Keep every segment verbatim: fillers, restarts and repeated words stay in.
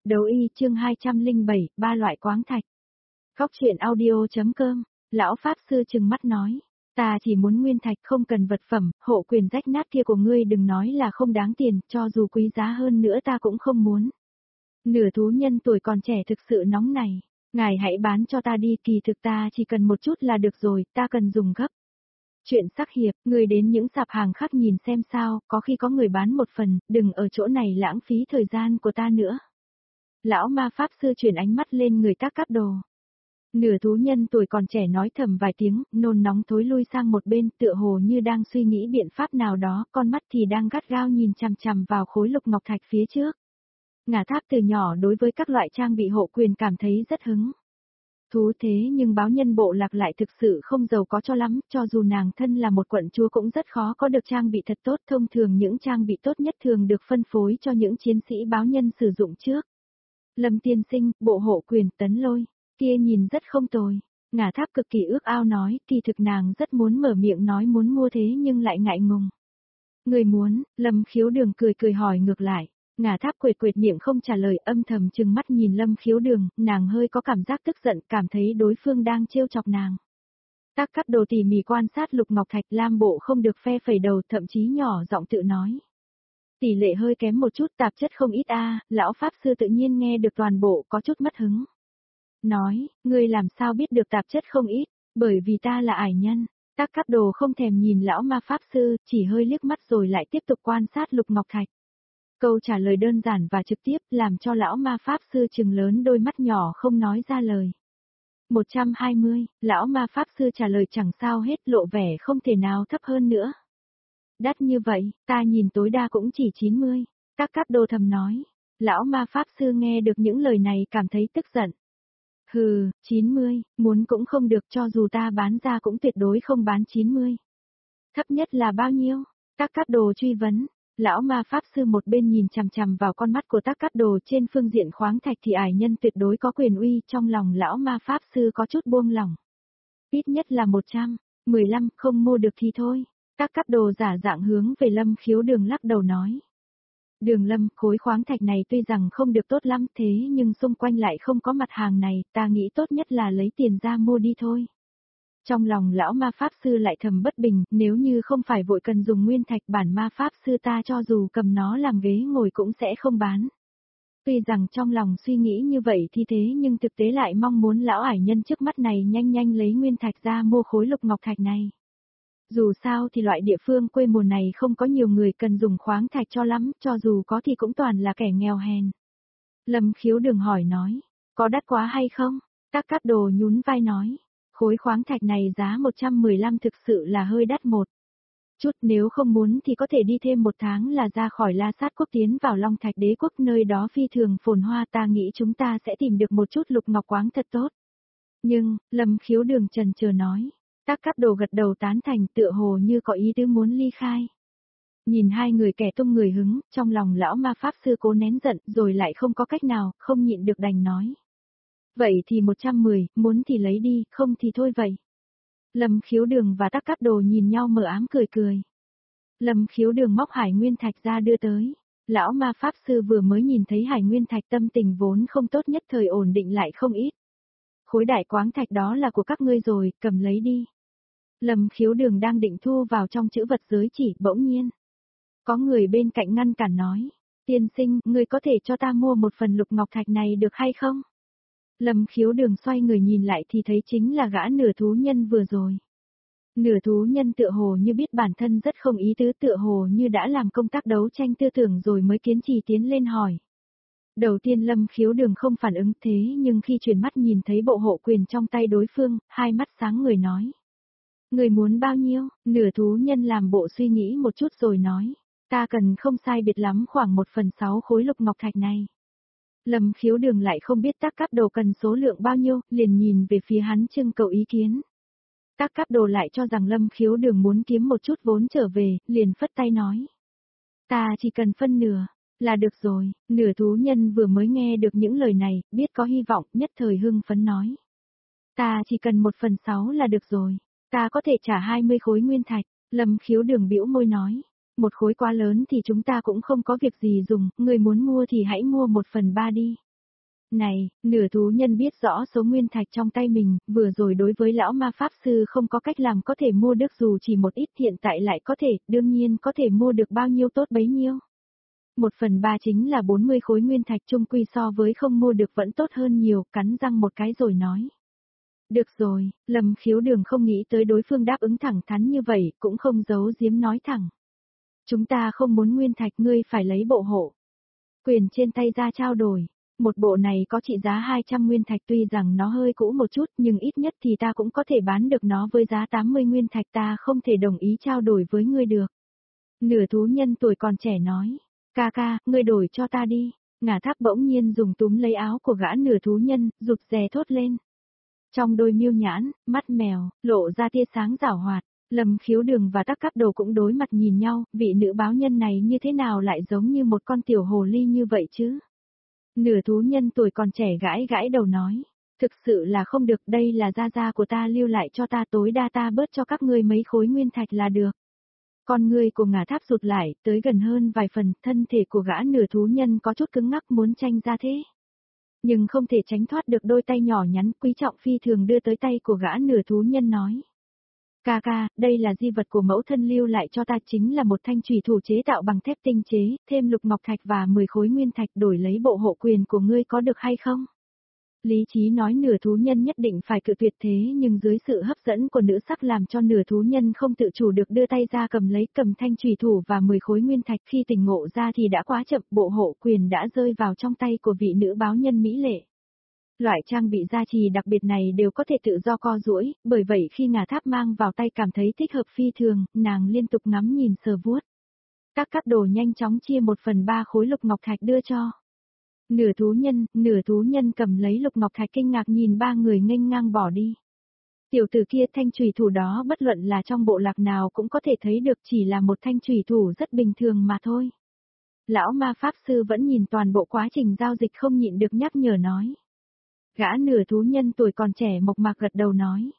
Đấu y chương hai trăm lẻ bảy, ba loại quáng thạch. Góc truyện audio.com, lão Pháp Sư trừng mắt nói. Ta chỉ muốn nguyên thạch không cần vật phẩm, hộ quyền rách nát kia của ngươi đừng nói là không đáng tiền, cho dù quý giá hơn nữa ta cũng không muốn. Nửa thú nhân tuổi còn trẻ thực sự nóng này, ngài hãy bán cho ta đi, kỳ thực ta chỉ cần một chút là được rồi, ta cần dùng gấp. Chuyện sắc hiệp, người đến những sạp hàng khác nhìn xem sao, có khi có người bán một phần, đừng ở chỗ này lãng phí thời gian của ta nữa. Lão ma Pháp Sư chuyển ánh mắt lên người Tác Cát Đồ. Nửa thú nhân tuổi còn trẻ nói thầm vài tiếng, nôn nóng thối lui sang một bên, tựa hồ như đang suy nghĩ biện pháp nào đó, con mắt thì đang gắt gao nhìn chằm chằm vào khối lục ngọc thạch phía trước. Ngả Tháp từ nhỏ đối với các loại trang bị hộ quyền cảm thấy rất hứng thú, thế nhưng báo nhân bộ lạc lại thực sự không giàu có cho lắm, cho dù nàng thân là một quận chúa cũng rất khó có được trang bị thật tốt, thông thường những trang bị tốt nhất thường được phân phối cho những chiến sĩ báo nhân sử dụng trước. Lâm tiên sinh, bộ hộ quyền tấn lôi, kia nhìn rất không tồi. Ngả Tháp cực kỳ ước ao nói, kỳ thực nàng rất muốn mở miệng nói muốn mua thế nhưng lại ngại ngùng. Người muốn, Lâm Khiếu Đường cười cười hỏi ngược lại. Ngả Tháp quệt quệt miệng không trả lời, âm thầm trừng mắt nhìn Lâm Khiếu Đường, nàng hơi có cảm giác tức giận, cảm thấy đối phương đang trêu chọc nàng. Tác Cát Đồ tỉ mỉ quan sát lục ngọc thạch, Lam Bộ không được phe phẩy đầu, thậm chí nhỏ giọng tự nói. Tỷ lệ hơi kém một chút, tạp chất không ít a, lão Pháp Sư tự nhiên nghe được toàn bộ có chút mất hứng. Nói, ngươi làm sao biết được tạp chất không ít, bởi vì ta là ải nhân. Tác Cát Đồ không thèm nhìn lão ma Pháp Sư, chỉ hơi liếc mắt rồi lại tiếp tục quan sát lục ngọc thạch. Câu trả lời đơn giản và trực tiếp làm cho lão ma Pháp Sư trừng lớn đôi mắt nhỏ không nói ra lời. một trăm hai mươi, lão ma Pháp Sư trả lời chẳng sao hết, lộ vẻ không thể nào thấp hơn nữa. Đắt như vậy, ta nhìn tối đa cũng chỉ chín mươi, Tác Cát Đồ thầm nói. Lão ma Pháp Sư nghe được những lời này cảm thấy tức giận. Hừ, chín mươi, muốn cũng không được, cho dù ta bán ra cũng tuyệt đối không bán chín mươi. Thấp nhất là bao nhiêu? Tác Cát Đồ truy vấn. Lão ma Pháp Sư một bên nhìn chằm chằm vào con mắt của Tác Cát Đồ, trên phương diện khoáng thạch thì ải nhân tuyệt đối có quyền uy, trong lòng lão ma Pháp Sư có chút buông lỏng. Ít nhất là một trăm, mười lăm, không mua được thì thôi. Tác Cát Đồ giả dạng hướng về Lâm Khiếu Đường lắc đầu nói. Đường Lâm, khối khoáng thạch này tuy rằng không được tốt lắm thế nhưng xung quanh lại không có mặt hàng này, ta nghĩ tốt nhất là lấy tiền ra mua đi thôi. Trong lòng lão ma Pháp Sư lại thầm bất bình, nếu như không phải vội cần dùng nguyên thạch, bản ma Pháp Sư ta cho dù cầm nó làm ghế ngồi cũng sẽ không bán. Tuy rằng trong lòng suy nghĩ như vậy thì thế nhưng thực tế lại mong muốn lão ải nhân trước mắt này nhanh nhanh lấy nguyên thạch ra mua khối lục ngọc thạch này. Dù sao thì loại địa phương quê mùa này không có nhiều người cần dùng khoáng thạch cho lắm, cho dù có thì cũng toàn là kẻ nghèo hèn. Lâm Khiếu Đường hỏi nói, có đắt quá hay không? Tác Cát Đồ nhún vai nói, khối khoáng thạch này giá một trăm mười lăm thực sự là hơi đắt một chút, nếu không muốn thì có thể đi thêm một tháng là ra khỏi La Sát Quốc tiến vào Long Thạch Đế Quốc, nơi đó phi thường phồn hoa, ta nghĩ chúng ta sẽ tìm được một chút lục ngọc quáng thật tốt. Nhưng, Lâm Khiếu Đường chần chờ nói. Tác Cát Đồ gật đầu tán thành, tựa hồ như có ý tứ muốn ly khai. Nhìn hai người kẻ tung người hứng, trong lòng lão ma Pháp Sư cố nén giận, rồi lại không có cách nào, không nhịn được đành nói. Vậy thì một trăm mười, muốn thì lấy đi, không thì thôi vậy. Lâm Khiếu Đường và Tác Cát Đồ nhìn nhau mờ ám cười cười. Lâm Khiếu Đường móc hải nguyên thạch ra đưa tới. Lão ma Pháp Sư vừa mới nhìn thấy hải nguyên thạch, tâm tình vốn không tốt nhất thời ổn định lại không ít. Khối đại quáng thạch đó là của các ngươi rồi, cầm lấy đi. Lâm Khiếu Đường đang định thu vào trong chữ vật giới chỉ, bỗng nhiên. Có người bên cạnh ngăn cản nói, tiên sinh, ngươi có thể cho ta mua một phần lục ngọc thạch này được hay không? Lâm Khiếu Đường xoay người nhìn lại thì thấy chính là gã nửa thú nhân vừa rồi. Nửa thú nhân tựa hồ như biết bản thân rất không ý tứ, tựa hồ như đã làm công tác đấu tranh tư tưởng rồi mới kiên trì tiến lên hỏi. Đầu tiên Lâm Khiếu Đường không phản ứng thế nhưng khi chuyển mắt nhìn thấy bộ hộ quyền trong tay đối phương, hai mắt sáng người nói. Người muốn bao nhiêu? Nửa thú nhân làm bộ suy nghĩ một chút rồi nói. Ta cần không sai biệt lắm khoảng một phần sáu khối lục ngọc thạch này. Lâm Khiếu Đường lại không biết Tác Cát Đồ cần số lượng bao nhiêu, liền nhìn về phía hắn trưng cầu ý kiến. Tác Cát Đồ lại cho rằng Lâm Khiếu Đường muốn kiếm một chút vốn trở về, liền phất tay nói. Ta chỉ cần phân nửa, là được rồi. Nửa thú nhân vừa mới nghe được những lời này, biết có hy vọng, nhất thời hưng phấn nói. Ta chỉ cần một phần sáu là được rồi. Ta có thể trả hai mươi khối nguyên thạch. Lâm Khiếu Đường bĩu môi nói. Một khối quá lớn thì chúng ta cũng không có việc gì dùng, người muốn mua thì hãy mua một phần ba đi. Này, nửa thú nhân biết rõ số nguyên thạch trong tay mình, vừa rồi đối với lão ma pháp sư không có cách làm có thể mua được dù chỉ một ít, hiện tại lại có thể, đương nhiên có thể mua được bao nhiêu tốt bấy nhiêu. Một phần ba chính là bốn mươi khối nguyên thạch, chung quy so với không mua được vẫn tốt hơn nhiều, cắn răng một cái rồi nói. Được rồi, Lâm Khiếu Đường không nghĩ tới đối phương đáp ứng thẳng thắn như vậy, cũng không giấu giếm nói thẳng. Chúng ta không muốn nguyên thạch, ngươi phải lấy bộ hộ quyền trên tay ra trao đổi. Một bộ này có trị giá hai trăm nguyên thạch, tuy rằng nó hơi cũ một chút nhưng ít nhất thì ta cũng có thể bán được nó với giá tám mươi nguyên thạch, ta không thể đồng ý trao đổi với ngươi được. Nửa thú nhân tuổi còn trẻ nói, ca ca, ngươi đổi cho ta đi. Ngả Tháp bỗng nhiên dùng túm lấy áo của gã nửa thú nhân, rụt rè thốt lên. Trong đôi miêu nhãn, mắt mèo, lộ ra tia sáng giảo hoạt. Lâm Khiếu Đường và Tắc Cáp Đồ cũng đối mặt nhìn nhau, vị nữ báo nhân này như thế nào lại giống như một con tiểu hồ ly như vậy chứ? Nửa thú nhân tuổi còn trẻ gãi gãi đầu nói, thực sự là không được, đây là gia gia của ta lưu lại cho ta, tối đa ta bớt cho các ngươi mấy khối nguyên thạch là được. Con ngươi của Ngả Tháp rụt lại, tới gần hơn vài phần, thân thể của gã nửa thú nhân có chút cứng ngắc muốn tranh ra thế. Nhưng không thể tránh thoát được đôi tay nhỏ nhắn quý trọng phi thường đưa tới tay của gã nửa thú nhân nói. Ca ca, đây là di vật của mẫu thân lưu lại cho ta, chính là một thanh chùy thủ chế tạo bằng thép tinh chế, thêm lục ngọc thạch và mười khối nguyên thạch, đổi lấy bộ hộ quyền của ngươi có được hay không? Lý trí nói nửa thú nhân nhất định phải cự tuyệt, thế nhưng dưới sự hấp dẫn của nữ sắc làm cho nửa thú nhân không tự chủ được đưa tay ra cầm lấy cầm thanh chùy thủ và mười khối nguyên thạch, khi tỉnh ngộ ra thì đã quá chậm, bộ hộ quyền đã rơi vào trong tay của vị nữ báo nhân mỹ lệ. Loại trang bị gia trì đặc biệt này đều có thể tự do co duỗi, bởi vậy khi Ngả Tháp mang vào tay cảm thấy thích hợp phi thường, nàng liên tục ngắm nhìn sờ vuốt. Các Cáp Đồ nhanh chóng chia một phần ba khối lục ngọc thạch đưa cho. Nửa thú nhân, nửa thú nhân cầm lấy lục ngọc thạch kinh ngạc nhìn ba người nghênh ngang bỏ đi. Tiểu tử kia, thanh chùy thủ đó bất luận là trong bộ lạc nào cũng có thể thấy được, chỉ là một thanh chùy thủ rất bình thường mà thôi. Lão ma pháp sư vẫn nhìn toàn bộ quá trình giao dịch không nhịn được nhắc nhở nói. Gã nửa thú nhân tuổi còn trẻ mộc mạc gật đầu nói.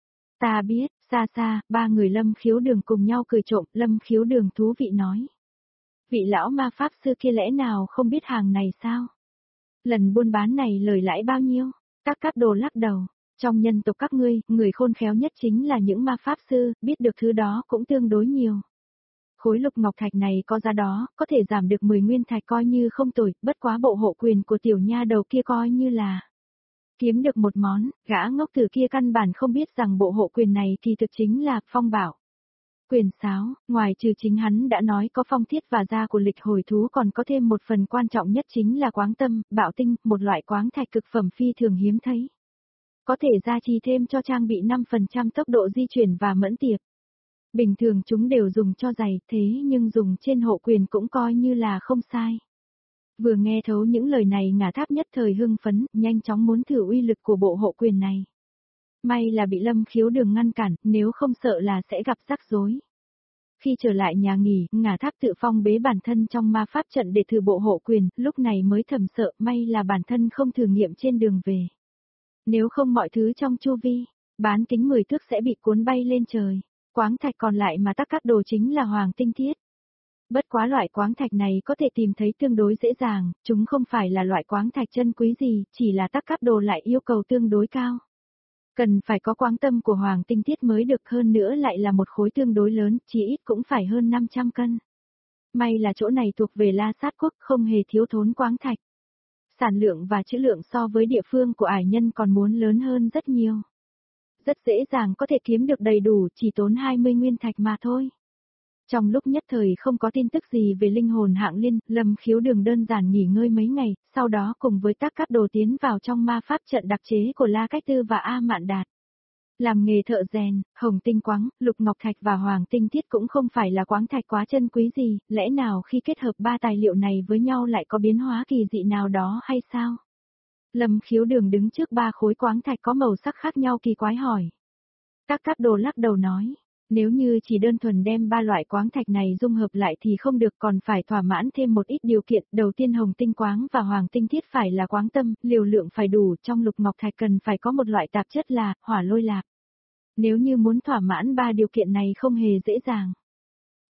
Ta biết, xa xa, ba người Lâm Khiếu Đường cùng nhau cười trộm, Lâm Khiếu Đường thú vị nói. Vị lão ma pháp sư kia lẽ nào không biết hàng này sao? Lần buôn bán này lời lãi bao nhiêu? Các Cáp Đồ lắc đầu, trong nhân tộc các ngươi, người khôn khéo nhất chính là những ma pháp sư, biết được thứ đó cũng tương đối nhiều. Khối lục ngọc thạch này có giá đó, có thể giảm được mười nguyên thạch coi như không tồi, bất quá bộ hộ quyền của tiểu nha đầu kia coi như là kiếm được một món, gã ngốc tử kia căn bản không biết rằng bộ hộ quyền này kỳ thực chính là phong bảo. Quyền sáo, ngoài trừ chính hắn đã nói có phong thiết và da của lịch hồi thú, còn có thêm một phần quan trọng nhất chính là quáng tâm, bạo tinh, một loại quáng thạch cực phẩm phi thường hiếm thấy. Có thể gia trì thêm cho trang bị năm phần trăm tốc độ di chuyển và mẫn tiệp. Bình thường chúng đều dùng cho giày, thế nhưng dùng trên hộ quyền cũng coi như là không sai. Vừa nghe thấu những lời này, Ngả Tháp nhất thời hưng phấn, nhanh chóng muốn thử uy lực của bộ hộ quyền này. May là bị Lâm Khiếu Đường ngăn cản, nếu không sợ là sẽ gặp rắc rối. Khi trở lại nhà nghỉ, Ngả Tháp tự phong bế bản thân trong ma pháp trận để thử bộ hộ quyền, lúc này mới thầm sợ, may là bản thân không thử nghiệm trên đường về. Nếu không mọi thứ trong chu vi, bán kính mười thước sẽ bị cuốn bay lên trời. Quáng thạch còn lại mà Tắc Cáp Đồ chính là hoàng tinh thiết. Bất quá loại quáng thạch này có thể tìm thấy tương đối dễ dàng, chúng không phải là loại quáng thạch chân quý gì, chỉ là Tắc Cáp Đồ lại yêu cầu tương đối cao. Cần phải có quáng tâm của hoàng tinh thiết mới được, hơn nữa lại là một khối tương đối lớn, chỉ ít cũng phải hơn năm trăm cân. May là chỗ này thuộc về La Sát Quốc, không hề thiếu thốn quáng thạch. Sản lượng và trữ lượng so với địa phương của ải nhân còn muốn lớn hơn rất nhiều. Rất dễ dàng có thể kiếm được đầy đủ, chỉ tốn hai mươi nguyên thạch mà thôi. Trong lúc nhất thời không có tin tức gì về linh hồn hạng liên, Lâm Khiếu Đường đơn giản nghỉ ngơi mấy ngày, sau đó cùng với Tắc Cáp Đồ tiến vào trong ma pháp trận đặc chế của La Cách Tư và A Mạn Đạt. Làm nghề thợ rèn, hồng tinh quáng, lục ngọc thạch và hoàng tinh thiết cũng không phải là quáng thạch quá chân quý gì, lẽ nào khi kết hợp ba tài liệu này với nhau lại có biến hóa kỳ dị nào đó hay sao? Lâm Khiếu Đường đứng trước ba khối quáng thạch có màu sắc khác nhau kỳ quái hỏi. Tắc Cáp Đồ lắc đầu nói. Nếu như chỉ đơn thuần đem ba loại quáng thạch này dung hợp lại thì không được, còn phải thỏa mãn thêm một ít điều kiện. Đầu tiên hồng tinh quáng và hoàng tinh thiết phải là quáng tâm, liều lượng phải đủ, trong lục ngọc thạch cần phải có một loại tạp chất là hỏa lôi lạc. Nếu như muốn thỏa mãn ba điều kiện này không hề dễ dàng.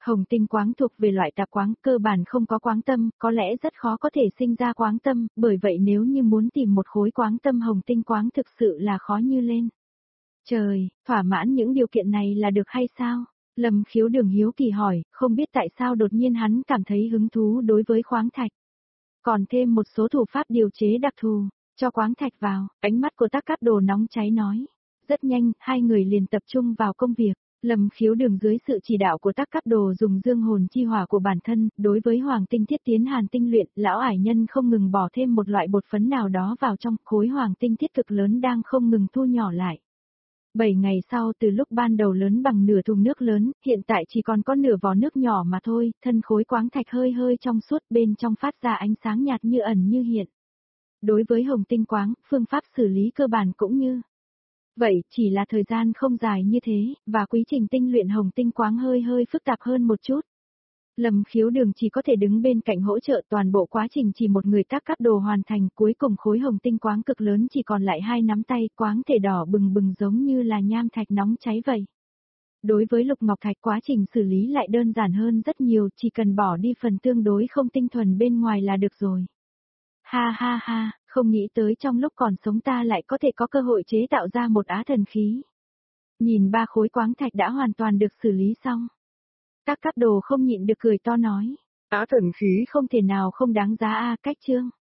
Hồng tinh quáng thuộc về loại tạp quáng, cơ bản không có quáng tâm, có lẽ rất khó có thể sinh ra quáng tâm, bởi vậy nếu như muốn tìm một khối quáng tâm hồng tinh quáng thực sự là khó như lên. Trời, thỏa mãn những điều kiện này là được hay sao? Lâm Khiếu Đường hiếu kỳ hỏi, không biết tại sao đột nhiên hắn cảm thấy hứng thú đối với khoáng thạch. Còn thêm một số thủ pháp điều chế đặc thù, cho khoáng thạch vào, ánh mắt của Tắc Cát Đồ nóng cháy nói. Rất nhanh, hai người liền tập trung vào công việc. Lâm Khiếu Đường dưới sự chỉ đạo của Tắc Cát Đồ dùng dương hồn chi hỏa của bản thân, đối với hoàng tinh thiết tiến hàn tinh luyện, lão ải nhân không ngừng bỏ thêm một loại bột phấn nào đó vào trong, khối hoàng tinh thiết cực lớn đang không ngừng thu nhỏ lại. Bảy ngày sau từ lúc ban đầu lớn bằng nửa thùng nước lớn, hiện tại chỉ còn có nửa vò nước nhỏ mà thôi, thân khối quáng thạch hơi hơi trong suốt bên trong phát ra ánh sáng nhạt như ẩn như hiện. Đối với hồng tinh quáng, phương pháp xử lý cơ bản cũng như vậy, chỉ là thời gian không dài như thế, và quy trình tinh luyện hồng tinh quáng hơi hơi phức tạp hơn một chút. Lâm Khiếu Đường chỉ có thể đứng bên cạnh hỗ trợ, toàn bộ quá trình chỉ một người Tắc Cát Đồ hoàn thành, cuối cùng khối hồng tinh quáng cực lớn chỉ còn lại hai nắm tay, quáng thể đỏ bừng bừng giống như là nham thạch nóng cháy vậy. Đối với lục ngọc thạch quá trình xử lý lại đơn giản hơn rất nhiều, chỉ cần bỏ đi phần tương đối không tinh thuần bên ngoài là được rồi. Ha ha ha, không nghĩ tới trong lúc còn sống ta lại có thể có cơ hội chế tạo ra một á thần khí. Nhìn ba khối quáng thạch đã hoàn toàn được xử lý xong. Tắc Cát Đồ không nhịn được cười to nói. Á thần khí không thể nào không đáng giá a, cách chương.